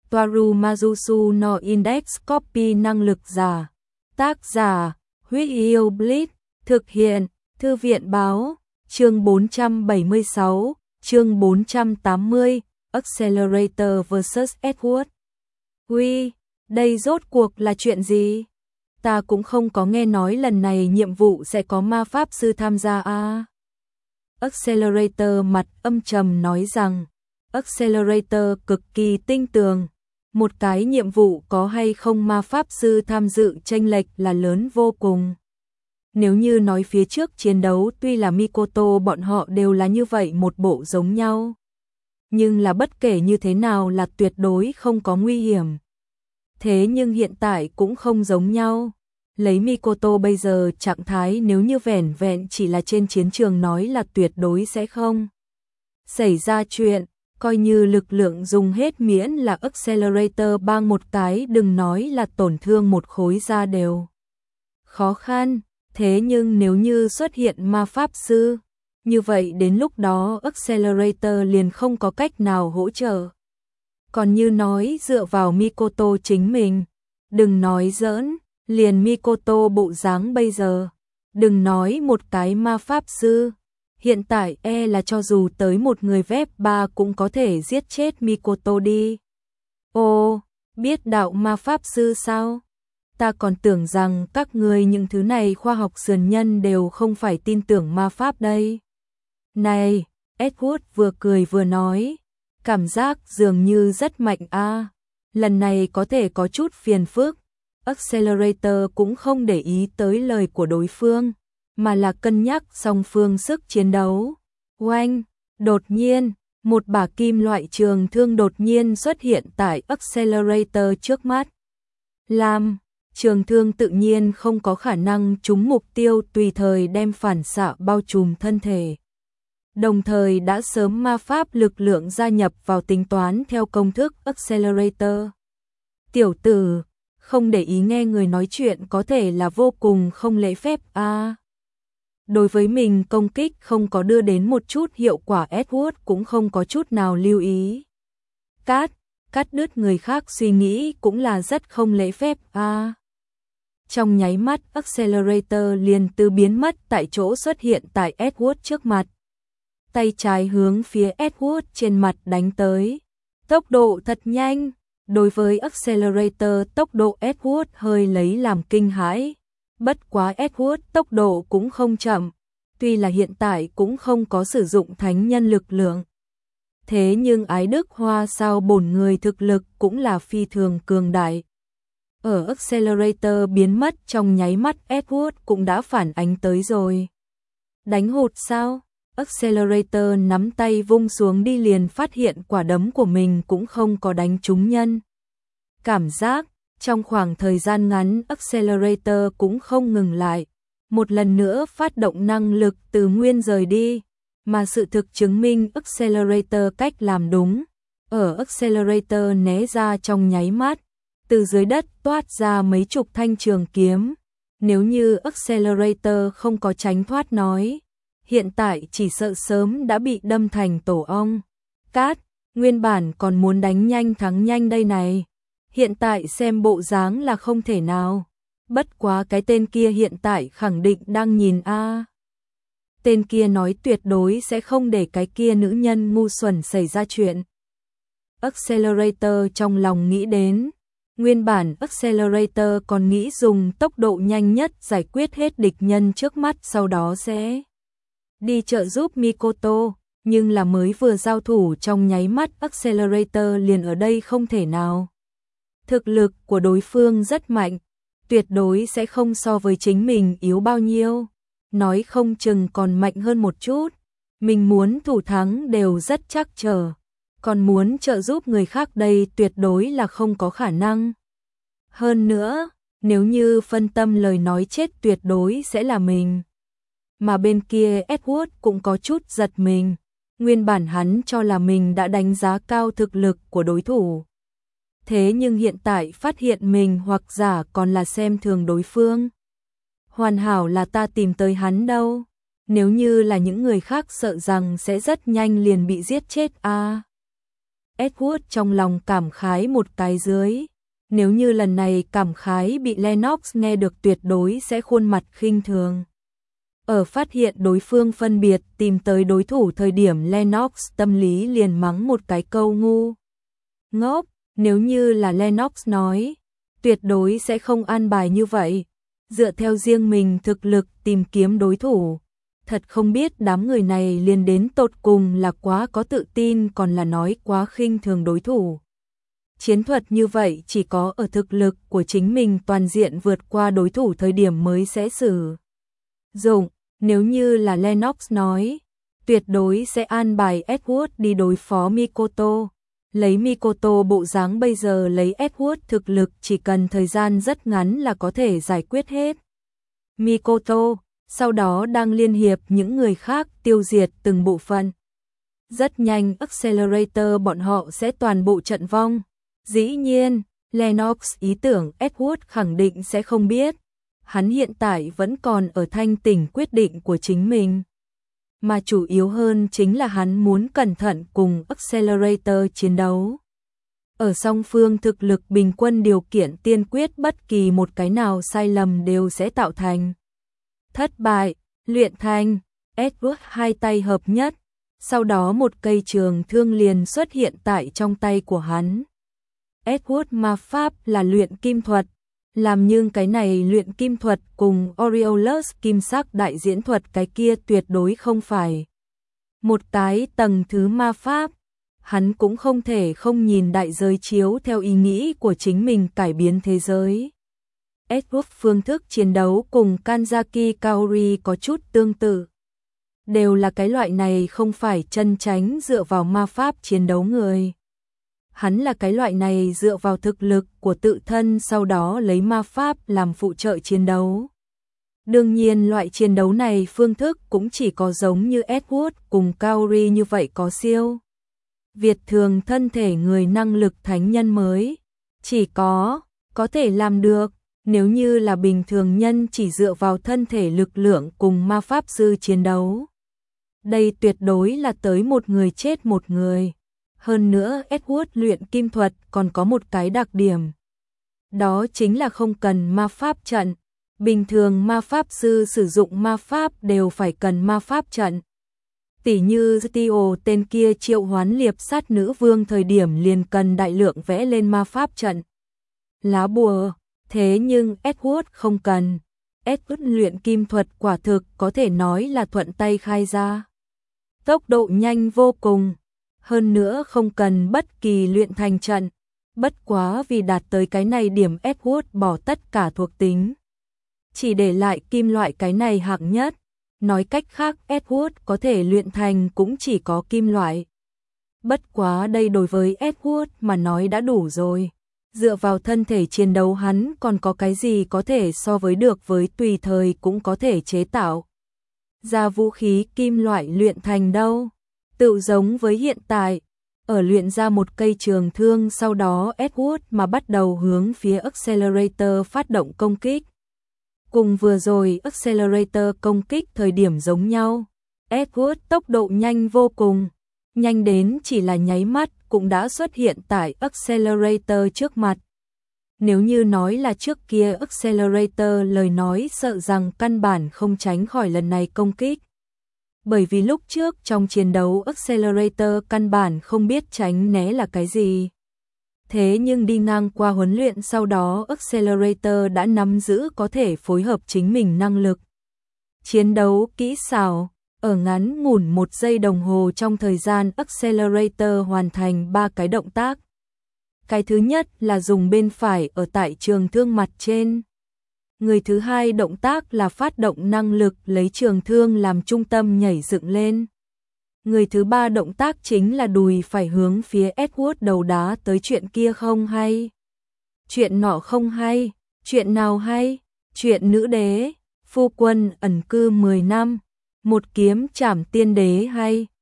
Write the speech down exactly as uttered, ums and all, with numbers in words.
Toaru Majusu no Index Copy năng lực giả. Tác giả, Huyết Yêu Blitz, thực hiện, Thư viện báo, chương bốn trăm bảy mươi sáu, chương bốn trăm tám mươi, Accelerator versus Edward. Uy, đây rốt cuộc là chuyện gì? Ta cũng không có nghe nói lần này nhiệm vụ sẽ có ma pháp sư tham gia à. Accelerator mặt âm trầm nói rằng, Accelerator cực kỳ tinh tường. Một cái nhiệm vụ có hay không ma pháp sư tham dự chênh lệch là lớn vô cùng. Nếu như nói phía trước chiến đấu tuy là Mikoto bọn họ đều là như vậy một bộ giống nhau. Nhưng là bất kể như thế nào là tuyệt đối không có nguy hiểm. Thế nhưng hiện tại cũng không giống nhau. Lấy Mikoto bây giờ trạng thái nếu như vẻn vẹn chỉ là trên chiến trường nói là tuyệt đối sẽ không xảy ra chuyện. Coi như lực lượng dùng hết miễn là Accelerator bang một cái đừng nói là tổn thương một khối da đều khó khăn. Thế nhưng nếu như xuất hiện ma pháp sư, như vậy đến lúc đó Accelerator liền không có cách nào hỗ trợ. Còn như nói dựa vào Mikoto chính mình, đừng nói giỡn, liền Mikoto bộ dáng bây giờ, đừng nói một cái ma pháp sư. Hiện tại e là cho dù tới một người vép ba cũng có thể giết chết Mikoto đi. Ồ, biết đạo ma pháp sư sao? Ta còn tưởng rằng các người những thứ này khoa học sườn nhân đều không phải tin tưởng ma pháp đây. Này, Edward vừa cười vừa nói, cảm giác dường như rất mạnh a. Lần này có thể có chút phiền phức. Accelerator cũng không để ý tới lời của đối phương, mà là cân nhắc song phương sức chiến đấu. Oanh, đột nhiên, một bả kim loại trường thương đột nhiên xuất hiện tại Accelerator trước mắt. Làm, trường thương tự nhiên không có khả năng trúng mục tiêu tùy thời đem phản xạ bao trùm thân thể. Đồng thời đã sớm ma pháp lực lượng gia nhập vào tính toán theo công thức Accelerator. Tiểu tử, không để ý nghe người nói chuyện có thể là vô cùng không lễ phép a. À. Đối với mình công kích không có đưa đến một chút hiệu quả Edward cũng không có chút nào lưu ý. Cát, cắt đứt người khác suy nghĩ cũng là rất không lễ phép a. À. Trong nháy mắt Accelerator liền từ biến mất tại chỗ xuất hiện tại Edward trước mặt. Tay trái hướng phía Edward trên mặt đánh tới. Tốc độ thật nhanh. Đối với Accelerator tốc độ Edward hơi lấy làm kinh hãi. Bất quá Edward tốc độ cũng không chậm, tuy là hiện tại cũng không có sử dụng thánh nhân lực lượng. Thế nhưng ái đức hoa sao bổn người thực lực cũng là phi thường cường đại. Ở Accelerator biến mất trong nháy mắt Edward cũng đã phản ánh tới rồi. Đánh hụt sao? Accelerator nắm tay vung xuống đi liền phát hiện quả đấm của mình cũng không có đánh trúng nhân. Cảm giác, trong khoảng thời gian ngắn Accelerator cũng không ngừng lại. Một lần nữa phát động năng lực từ nguyên rời đi, mà sự thực chứng minh Accelerator cách làm đúng. Ở Accelerator né ra trong nháy mắt, từ dưới đất toát ra mấy chục thanh trường kiếm. Nếu như Accelerator không có tránh thoát nói, hiện tại chỉ sợ sớm đã bị đâm thành tổ ong. Cát, nguyên bản còn muốn đánh nhanh thắng nhanh đây này. Hiện tại xem bộ dáng là không thể nào. Bất quá cái tên kia hiện tại khẳng định đang nhìn a. À. Tên kia nói tuyệt đối sẽ không để cái kia nữ nhân ngu xuẩn xảy ra chuyện. Accelerator trong lòng nghĩ đến. Nguyên bản Accelerator còn nghĩ dùng tốc độ nhanh nhất giải quyết hết địch nhân trước mắt sau đó sẽ đi trợ giúp Mikoto. Nhưng là mới vừa giao thủ trong nháy mắt Accelerator liền ở đây không thể nào. Thực lực của đối phương rất mạnh, tuyệt đối sẽ không so với chính mình yếu bao nhiêu, nói không chừng còn mạnh hơn một chút. Mình muốn thủ thắng đều rất chắc chờ, còn muốn trợ giúp người khác đây tuyệt đối là không có khả năng. Hơn nữa, nếu như phân tâm lời nói chết tuyệt đối sẽ là mình. Mà bên kia Edward cũng có chút giật mình, nguyên bản hắn cho là mình đã đánh giá cao thực lực của đối thủ. Thế nhưng hiện tại phát hiện mình hoặc giả còn là xem thường đối phương. Hoàn hảo là ta tìm tới hắn đâu. Nếu như là những người khác sợ rằng sẽ rất nhanh liền bị giết chết a. À. Edward trong lòng cảm khái một cái dưới. Nếu như lần này cảm khái bị Lennox nghe được tuyệt đối sẽ khuôn mặt khinh thường. Ở phát hiện đối phương phân biệt tìm tới đối thủ thời điểm Lennox tâm lý liền mắng một cái câu ngu ngốc, nếu như là Lennox nói, tuyệt đối sẽ không an bài như vậy, dựa theo riêng mình thực lực tìm kiếm đối thủ. Thật không biết đám người này liền đến tột cùng là quá có tự tin còn là nói quá khinh thường đối thủ. Chiến thuật như vậy chỉ có ở thực lực của chính mình toàn diện vượt qua đối thủ thời điểm mới sẽ sử dụng. Nếu như là Lennox nói, tuyệt đối sẽ an bài Edward đi đối phó Mikoto. Lấy Mikoto bộ dáng bây giờ, lấy Edward thực lực chỉ cần thời gian rất ngắn là có thể giải quyết hết Mikoto, sau đó đang liên hiệp những người khác tiêu diệt từng bộ phận. Rất nhanh Accelerator bọn họ sẽ toàn bộ trận vong. Dĩ nhiên, Lennox ý tưởng Edward khẳng định sẽ không biết. Hắn hiện tại vẫn còn ở thanh tỉnh quyết định của chính mình. Mà chủ yếu hơn chính là hắn muốn cẩn thận cùng Accelerator chiến đấu. Ở song phương thực lực bình quân điều kiện tiên quyết, bất kỳ một cái nào sai lầm đều sẽ tạo thành thất bại. Luyện thành, Edward hai tay hợp nhất, sau đó một cây trường thương liền xuất hiện tại trong tay của hắn. Edward ma pháp là luyện kim thuật, làm nhưng cái này luyện kim thuật cùng Aureolus kim sắc đại diễn thuật cái kia tuyệt đối không phải một cái tầng thứ ma pháp. Hắn cũng không thể không nhìn đại giới chiếu theo ý nghĩ của chính mình cải biến thế giới. Edward phương thức chiến đấu cùng Kanzaki Kaori có chút tương tự. Đều là cái loại này không phải chân tránh dựa vào ma pháp chiến đấu người. Hắn là cái loại này dựa vào thực lực của tự thân sau đó lấy ma pháp làm phụ trợ chiến đấu. Đương nhiên loại chiến đấu này phương thức cũng chỉ có giống như Edward cùng Kaori như vậy có siêu việt thường thân thể người năng lực thánh nhân mới chỉ có có thể làm được. Nếu như là bình thường nhân chỉ dựa vào thân thể lực lượng cùng ma pháp sư chiến đấu, đây tuyệt đối là tới một người chết một người. Hơn nữa Edward luyện kim thuật còn có một cái đặc điểm, đó chính là không cần ma pháp trận. Bình thường ma pháp sư sử dụng ma pháp đều phải cần ma pháp trận. Tỉ như Tio tên kia triệu hoán liệp sát nữ vương thời điểm liền cần đại lượng vẽ lên ma pháp trận, lá bùa. Thế nhưng Edward không cần. Edward luyện kim thuật quả thực có thể nói là thuận tay khai ra. Tốc độ nhanh vô cùng. Hơn nữa không cần bất kỳ luyện thành trận. Bất quá vì đạt tới cái này điểm Edward bỏ tất cả thuộc tính, chỉ để lại kim loại cái này hạng nhất. Nói cách khác Edward có thể luyện thành cũng chỉ có kim loại. Bất quá đây đối với Edward mà nói đã đủ rồi. Dựa vào thân thể chiến đấu hắn còn có cái gì có thể so với được với tùy thời cũng có thể chế tạo ra vũ khí kim loại luyện thành đâu. Tự giống với hiện tại, ở luyện ra một cây trường thương sau đó Edward mà bắt đầu hướng phía Accelerator phát động công kích. Cùng vừa rồi Accelerator công kích thời điểm giống nhau, Edward tốc độ nhanh vô cùng, nhanh đến chỉ là nháy mắt cũng đã xuất hiện tại Accelerator trước mặt. Nếu như nói là trước kia Accelerator lời nói sợ rằng căn bản không tránh khỏi lần này công kích. Bởi vì lúc trước trong chiến đấu Accelerator căn bản không biết tránh né là cái gì. Thế nhưng đi ngang qua huấn luyện sau đó Accelerator đã nắm giữ có thể phối hợp chính mình năng lực chiến đấu kỹ xảo. Ở ngắn ngủn một giây đồng hồ trong thời gian Accelerator hoàn thành ba cái động tác. Cái thứ nhất là dùng bên phải ở tại trường thương mặt trên. Người thứ hai động tác là phát động năng lực lấy trường thương làm trung tâm nhảy dựng lên. Người thứ ba động tác chính là đùi phải hướng phía Edward đầu đá tới. Chuyện kia không hay, chuyện nọ không hay, chuyện nào hay, chuyện nữ đế, phu quân ẩn cư mười năm, một kiếm trảm tiên đế hay.